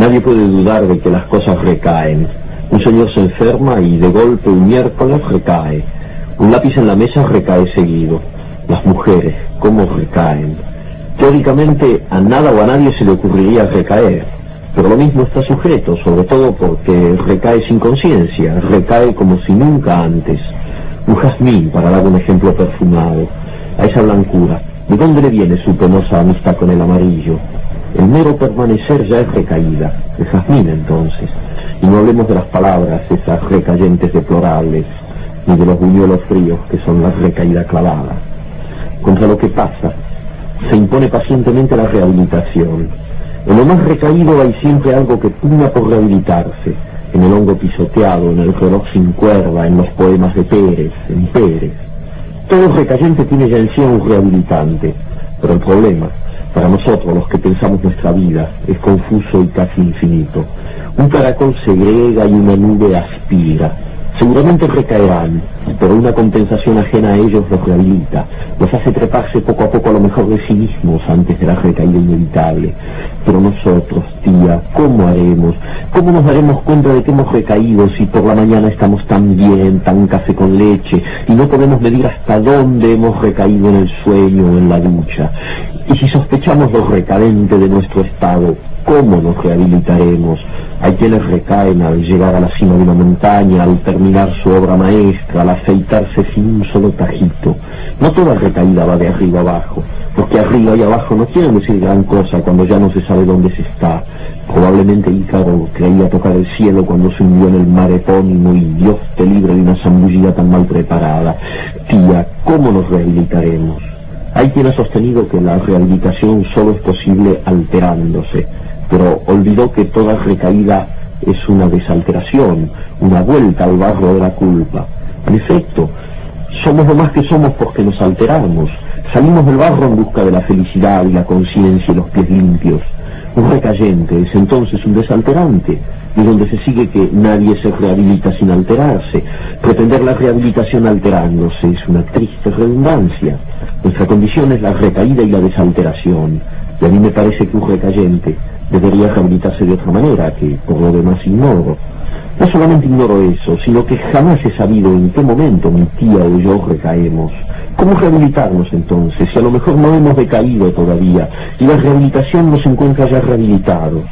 Nadie puede dudar de que las cosas recaen. Un señor se enferma y de golpe un miércoles recae. Un lápiz en la mesa recae seguido. Las mujeres, ¿cómo recaen? Teóricamente a nada o a nadie se le ocurriría recaer, pero lo mismo está sujeto, sobre todo porque recae sin conciencia, recae como si nunca antes. Un jazmín, para dar un ejemplo perfumado, a esa blancura, ¿de dónde le viene su penosa amistad con el amarillo? El mero permanecer ya es recaída, el jazmín entonces. Y no hablemos de las palabras, esas recayentes deplorables, ni de los buñuelos fríos que son la recaída clavada. Contra lo que pasa, se impone pacientemente la rehabilitación. En lo más recaído hay siempre algo que pugna por rehabilitarse, en el hongo pisoteado, en el reloj sin cuerda, en los poemas de Pérez, en Pérez. Todo recayente tiene ya en sí un rehabilitante, pero el problema, para nosotros los que pensamos nuestra vida, es confuso y casi infinito. Un caracol segrega y una nube aspira. Seguramente recaerán, pero una compensación ajena a ellos los rehabilita, los hace treparse poco a poco a lo mejor de sí mismos antes de la recaída inevitable. Pero nosotros, tía, ¿cómo haremos? ¿Cómo nos daremos cuenta de que hemos recaído si por la mañana estamos tan bien, tan café con leche, y no podemos medir hasta dónde hemos recaído en el sueño o en la ducha? Y si sospechamos lo recadente de nuestro estado, ¿cómo nos rehabilitaremos? Hay quienes recaen al llegar a la cima de una montaña, al terminar su obra maestra, al afeitarse sin un solo tajito. No toda recaída va de arriba abajo, porque arriba y abajo no quieren decir gran cosa cuando ya no se sabe dónde se está. Probablemente Ícaro creía tocar el cielo cuando se hundió en el mar epónimo y Dios te libre de una zambullida tan mal preparada. Tía, ¿cómo nos rehabilitaremos? Hay quien ha sostenido que la rehabilitación solo es posible alterándose, pero olvidó que toda recaída es una desalteración, una vuelta al barro de la culpa. En efecto, somos lo más que somos porque nos alteramos. Salimos del barro en busca de la felicidad y la conciencia y los pies limpios. Un recayente es entonces un desalterante, de donde se sigue que nadie se rehabilita sin alterarse. Pretender la rehabilitación alterándose es una triste redundancia. Nuestra condición es la recaída y la desalteración, y a mí me parece que un recayente debería rehabilitarse de otra manera, que por lo demás ignoro. No solamente ignoro eso, sino que jamás he sabido en qué momento mi tía o yo recaemos. ¿Cómo rehabilitarnos entonces, si a lo mejor no hemos decaído todavía, y la rehabilitación nos encuentra ya rehabilitados?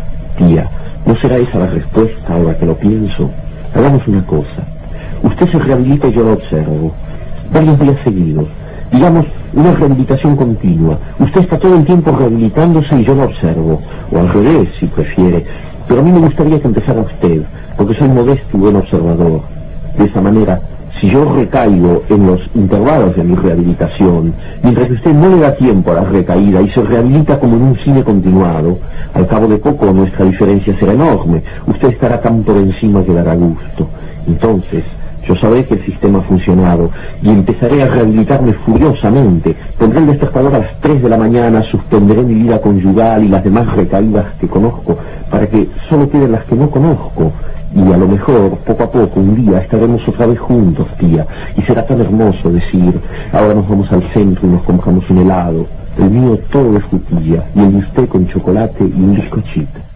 Tía, ¿no será esa la respuesta ahora que lo pienso? Hagamos una cosa. Usted se rehabilita y yo lo observo, varios días seguidos. Digamos, una rehabilitación continua. Usted está todo el tiempo rehabilitándose y yo lo observo. O al revés, si prefiere. Pero a mí me gustaría que empezara usted, porque soy modesto y buen observador. De esa manera, si yo recaigo en los intervalos de mi rehabilitación, mientras que usted no le da tiempo a la recaída y se rehabilita como en un cine continuado, al cabo de poco nuestra diferencia será enorme. Usted estará tan por encima que dará gusto. Entonces, yo sabré que el sistema ha funcionado y empezaré a rehabilitarme furiosamente. Pondré el despertador a las 3 de la mañana, suspenderé mi vida conyugal y las demás recaídas que conozco, para que solo queden las que no conozco. Y a lo mejor, poco a poco, un día estaremos otra vez juntos, tía, y será tan hermoso decir, ahora nos vamos al centro y nos compramos un helado. El mío todo de frutilla, y el de usted con chocolate y un bizcochito.